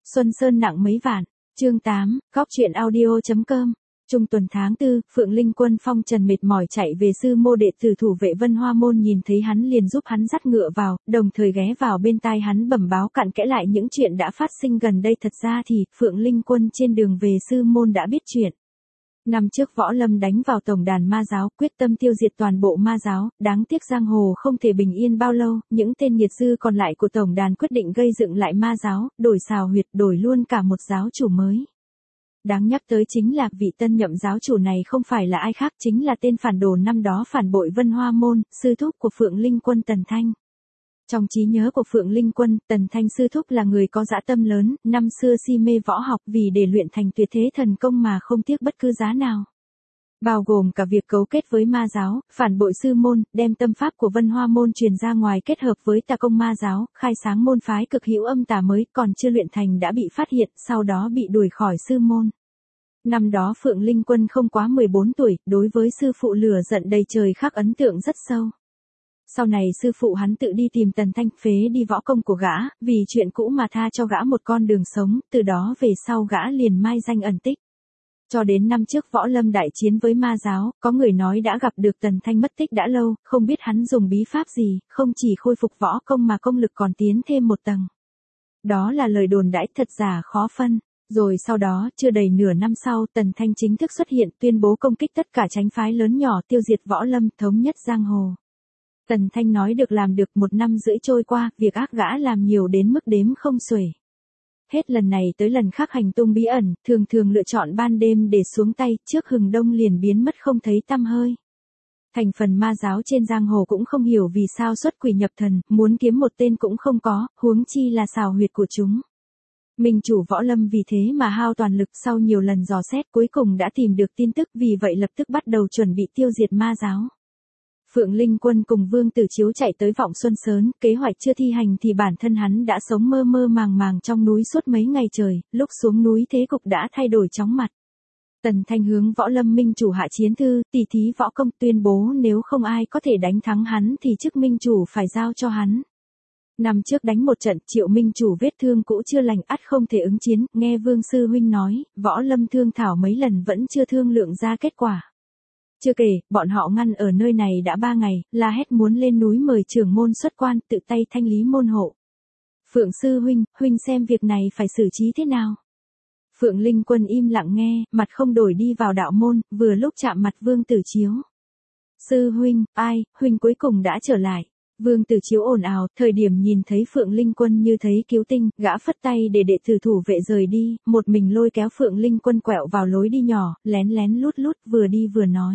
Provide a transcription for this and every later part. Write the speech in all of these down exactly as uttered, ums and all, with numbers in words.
Xuân Sơn nặng mấy vạn. Chương tám, Góc truyện audio chấm com. Trung tuần tháng tư, Phượng Linh Quân phong trần mệt mỏi chạy về sư mô đệ tử thủ vệ Vân Hoa môn, nhìn thấy hắn liền giúp hắn dắt ngựa vào, đồng thời ghé vào bên tai hắn bẩm báo cặn kẽ lại những chuyện đã phát sinh gần đây. Thật ra thì, Phượng Linh Quân trên đường về sư môn đã biết chuyện. Năm trước Võ Lâm đánh vào tổng đàn ma giáo, quyết tâm tiêu diệt toàn bộ ma giáo, đáng tiếc giang hồ không thể bình yên bao lâu, những tên nghiệt dư còn lại của tổng đàn quyết định gây dựng lại ma giáo, đổi xào huyệt, đổi luôn cả một giáo chủ mới. Đáng nhắc tới chính là vị tân nhậm giáo chủ này không phải là ai khác, chính là tên phản đồ năm đó phản bội Vân Hoa môn, sư thúc của Phượng Linh Quân Tần Thanh. Trong trí nhớ của Phượng Linh Quân, Tần Thanh sư thúc là người có dã tâm lớn, năm xưa si mê võ học, vì để luyện thành tuyệt thế thần công mà không tiếc bất cứ giá nào. Bao gồm cả việc cấu kết với ma giáo, phản bội sư môn, đem tâm pháp của Vân Hoa môn truyền ra ngoài kết hợp với tà công ma giáo, khai sáng môn phái cực hữu âm tà mới, còn chưa luyện thành đã bị phát hiện, sau đó bị đuổi khỏi sư môn. Năm đó Phượng Linh Quân không quá mười bốn tuổi, đối với sư phụ lửa giận đầy trời khắc ấn tượng rất sâu. Sau này sư phụ hắn tự đi tìm Tần Thanh phế đi võ công của gã, vì chuyện cũ mà tha cho gã một con đường sống, từ đó về sau gã liền mai danh ẩn tích. Cho đến năm trước Võ Lâm đại chiến với ma giáo, có người nói đã gặp được Tần Thanh mất tích đã lâu, không biết hắn dùng bí pháp gì, không chỉ khôi phục võ công mà công lực còn tiến thêm một tầng. Đó là lời đồn đãi thật giả khó phân. Rồi sau đó, chưa đầy nửa năm sau, Tần Thanh chính thức xuất hiện, tuyên bố công kích tất cả chánh phái lớn nhỏ, tiêu diệt Võ Lâm, thống nhất giang hồ. Tần Thanh nói được làm được, một năm rưỡi trôi qua, việc ác gã làm nhiều đến mức đếm không xuể. Hết lần này tới lần khác hành tung bí ẩn, thường thường lựa chọn ban đêm để xuống tay, trước hừng đông liền biến mất không thấy tăm hơi. Thành phần ma giáo trên giang hồ cũng không hiểu vì sao xuất quỷ nhập thần, muốn kiếm một tên cũng không có, huống chi là xào huyệt của chúng. Minh chủ Võ Lâm vì thế mà hao toàn lực, sau nhiều lần dò xét cuối cùng đã tìm được tin tức, vì vậy lập tức bắt đầu chuẩn bị tiêu diệt ma giáo. Phượng Linh Quân cùng Vương Tử Chiếu chạy tới Vọng Xuân Sớn, kế hoạch chưa thi hành thì bản thân hắn đã sống mơ mơ màng màng trong núi suốt mấy ngày trời, lúc xuống núi thế cục đã thay đổi chóng mặt. Tần Thanh hướng Võ Lâm minh chủ hạ chiến thư, tỉ thí võ công, tuyên bố nếu không ai có thể đánh thắng hắn thì chức minh chủ phải giao cho hắn. Năm trước đánh một trận, Triệu minh chủ vết thương cũ chưa lành, ắt không thể ứng chiến, nghe Vương sư huynh nói, Võ Lâm thương thảo mấy lần vẫn chưa thương lượng ra kết quả. Chưa kể, bọn họ ngăn ở nơi này đã ba ngày, la hét muốn lên núi mời trưởng môn xuất quan, tự tay thanh lý môn hộ. Phượng sư huynh, huynh xem việc này phải xử trí thế nào? Phượng Linh Quân im lặng nghe, mặt không đổi đi vào đạo môn, vừa lúc chạm mặt Vương Tử Chiếu. Sư huynh, ai, huynh cuối cùng đã trở lại. Vương Tử Chiếu ồn ào, thời điểm nhìn thấy Phượng Linh Quân như thấy cứu tinh, gã phất tay để đệ tử thủ vệ rời đi, một mình lôi kéo Phượng Linh Quân quẹo vào lối đi nhỏ, lén lén lút lút, vừa đi vừa nói.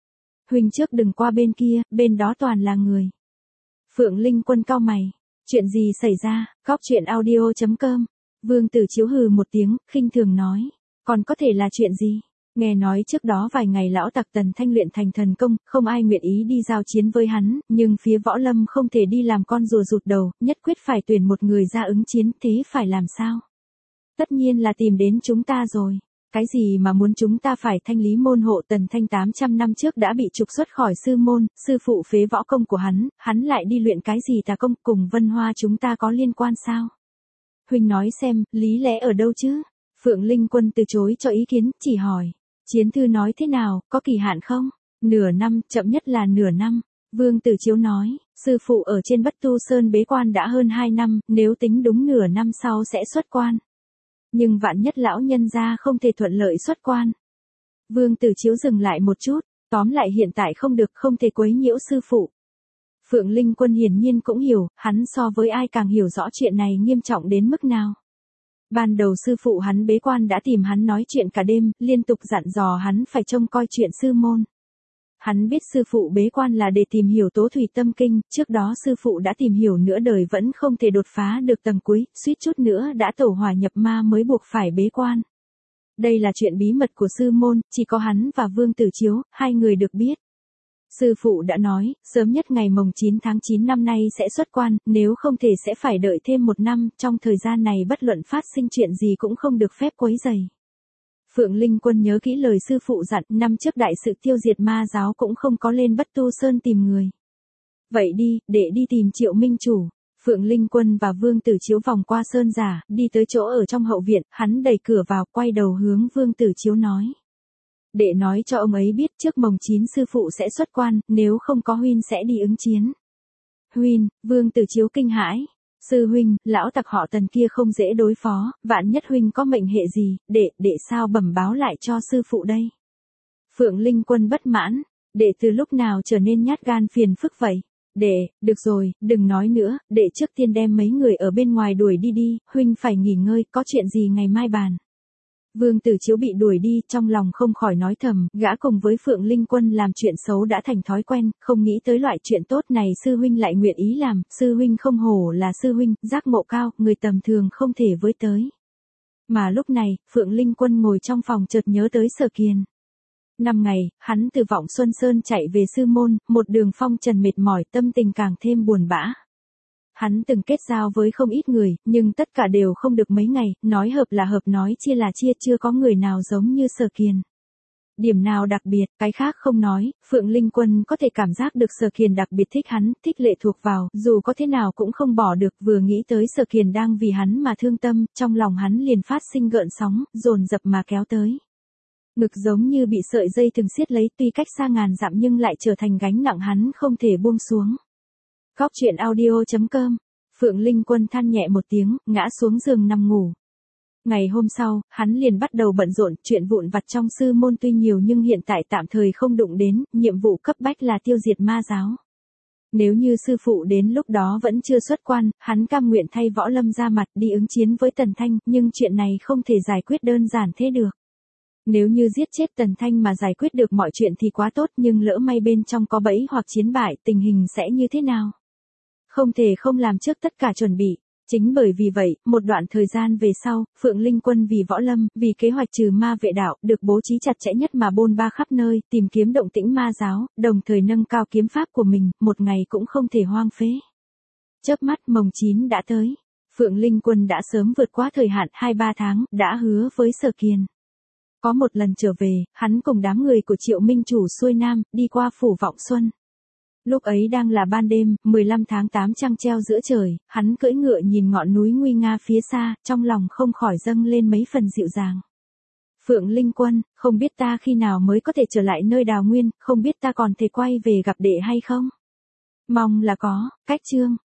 Huynh trước đừng qua bên kia, bên đó toàn là người. Phượng Linh Quân cau mày. Chuyện gì xảy ra? Góc truyện audio chấm com. Vương Tử Chiếu hừ một tiếng, khinh thường nói. Còn có thể là chuyện gì? Nghe nói trước đó vài ngày lão tặc Tần Thanh luyện thành thần công, không ai nguyện ý đi giao chiến với hắn, nhưng phía Võ Lâm không thể đi làm con rùa rụt đầu, nhất quyết phải tuyển một người ra ứng chiến, thế phải làm sao? Tất nhiên là tìm đến chúng ta rồi. Cái gì mà muốn chúng ta phải thanh lý môn hộ? Tần Thanh tám trăm năm trước đã bị trục xuất khỏi sư môn, sư phụ phế võ công của hắn, hắn lại đi luyện cái gì tà công, cùng Vân Hoa chúng ta có liên quan sao? Huynh nói xem, lý lẽ ở đâu chứ? Phượng Linh Quân từ chối cho ý kiến, chỉ hỏi. Chiến thư nói thế nào, có kỳ hạn không? Nửa năm, chậm nhất là nửa năm. Vương Tử Chiếu nói, sư phụ ở trên Bất Tu Sơn bế quan đã hơn hai năm, nếu tính đúng nửa năm sau sẽ xuất quan. Nhưng vạn nhất lão nhân gia không thể thuận lợi xuất quan. Vương Tử Chiếu dừng lại một chút, tóm lại hiện tại không được, không thể quấy nhiễu sư phụ. Phượng Linh Quân hiển nhiên cũng hiểu, hắn so với ai càng hiểu rõ chuyện này nghiêm trọng đến mức nào. Ban đầu sư phụ hắn bế quan đã tìm hắn nói chuyện cả đêm, liên tục dặn dò hắn phải trông coi chuyện sư môn. Hắn biết sư phụ bế quan là để tìm hiểu tố thủy tâm kinh, trước đó sư phụ đã tìm hiểu nửa đời vẫn không thể đột phá được tầng cuối, suýt chút nữa đã tẩu hỏa nhập ma mới buộc phải bế quan. Đây là chuyện bí mật của sư môn, chỉ có hắn và Vương Tử Chiếu, hai người được biết. Sư phụ đã nói, sớm nhất ngày mồng chín tháng chín năm nay sẽ xuất quan, nếu không thể sẽ phải đợi thêm một năm, trong thời gian này bất luận phát sinh chuyện gì cũng không được phép quấy rầy. Phượng Linh Quân nhớ kỹ lời sư phụ dặn, năm trước đại sự tiêu diệt ma giáo cũng không có lên Bất Tu Sơn tìm người. Vậy đi, để đi tìm Triệu minh chủ. Phượng Linh Quân và Vương Tử Chiếu vòng qua sơn giả, đi tới chỗ ở trong hậu viện, hắn đẩy cửa vào, quay đầu hướng Vương Tử Chiếu nói. Đệ nói cho ông ấy biết trước mồng chín sư phụ sẽ xuất quan, nếu không có huynh sẽ đi ứng chiến. Huynh, Vương Tử Chiếu kinh hãi. Sư huynh, lão tặc họ Tần kia không dễ đối phó, vạn nhất huynh có mệnh hệ gì, đệ, đệ sao bẩm báo lại cho sư phụ đây. Phượng Linh Quân bất mãn, đệ từ lúc nào trở nên nhát gan phiền phức vậy. Đệ, được rồi, đừng nói nữa, đệ trước tiên đem mấy người ở bên ngoài đuổi đi đi, huynh phải nghỉ ngơi, có chuyện gì ngày mai bàn. Vương Tử Chiếu bị đuổi đi, trong lòng không khỏi nói thầm, gã cùng với Phượng Linh Quân làm chuyện xấu đã thành thói quen, không nghĩ tới loại chuyện tốt này sư huynh lại nguyện ý làm, sư huynh không hổ là sư huynh, giác ngộ cao, người tầm thường không thể với tới. Mà lúc này, Phượng Linh Quân ngồi trong phòng chợt nhớ tới Sở Kiền. Năm ngày, hắn từ Vọng Xuân Sơn chạy về sư môn, một đường phong trần mệt mỏi, tâm tình càng thêm buồn bã. Hắn từng kết giao với không ít người, nhưng tất cả đều không được mấy ngày, nói hợp là hợp nói chia là chia, chưa có người nào giống như Sở Kiền. Điểm nào đặc biệt, cái khác không nói, Phượng Linh Quân có thể cảm giác được Sở Kiền đặc biệt thích hắn, thích lệ thuộc vào, dù có thế nào cũng không bỏ được, vừa nghĩ tới Sở Kiền đang vì hắn mà thương tâm, trong lòng hắn liền phát sinh gợn sóng, dồn dập mà kéo tới. Ngực giống như bị sợi dây thừng siết lấy, tuy cách xa ngàn dặm nhưng lại trở thành gánh nặng hắn không thể buông xuống. Góc truyện audio chấm com. Phượng Linh Quân than nhẹ một tiếng, ngã xuống giường nằm ngủ. Ngày hôm sau, hắn liền bắt đầu bận rộn, chuyện vụn vặt trong sư môn tuy nhiều nhưng hiện tại tạm thời không đụng đến, nhiệm vụ cấp bách là tiêu diệt ma giáo. Nếu như sư phụ đến lúc đó vẫn chưa xuất quan, hắn cam nguyện thay Võ Lâm ra mặt đi ứng chiến với Tần Thanh, nhưng chuyện này không thể giải quyết đơn giản thế được. Nếu như giết chết Tần Thanh mà giải quyết được mọi chuyện thì quá tốt, nhưng lỡ may bên trong có bẫy hoặc chiến bại, tình hình sẽ như thế nào? Không thể không làm trước tất cả chuẩn bị. Chính bởi vì vậy, một đoạn thời gian về sau, Phượng Linh Quân vì Võ Lâm, vì kế hoạch trừ ma vệ đạo, được bố trí chặt chẽ nhất mà bôn ba khắp nơi, tìm kiếm động tĩnh ma giáo, đồng thời nâng cao kiếm pháp của mình, một ngày cũng không thể hoang phế. Chớp mắt mồng chín đã tới. Phượng Linh Quân đã sớm vượt qua thời hạn hai ba tháng, đã hứa với Sở Kiền. Có một lần trở về, hắn cùng đám người của Triệu Minh Chủ xuôi nam, đi qua phủ Vọng Xuân. Lúc ấy đang là ban đêm, mười lăm tháng tám trăng treo giữa trời, hắn cưỡi ngựa nhìn ngọn núi nguy nga phía xa, trong lòng không khỏi dâng lên mấy phần dịu dàng. Phượng Linh Quân, không biết ta khi nào mới có thể trở lại nơi Đào Nguyên, không biết ta còn thể quay về gặp đệ hay không? Mong là có, cách chương.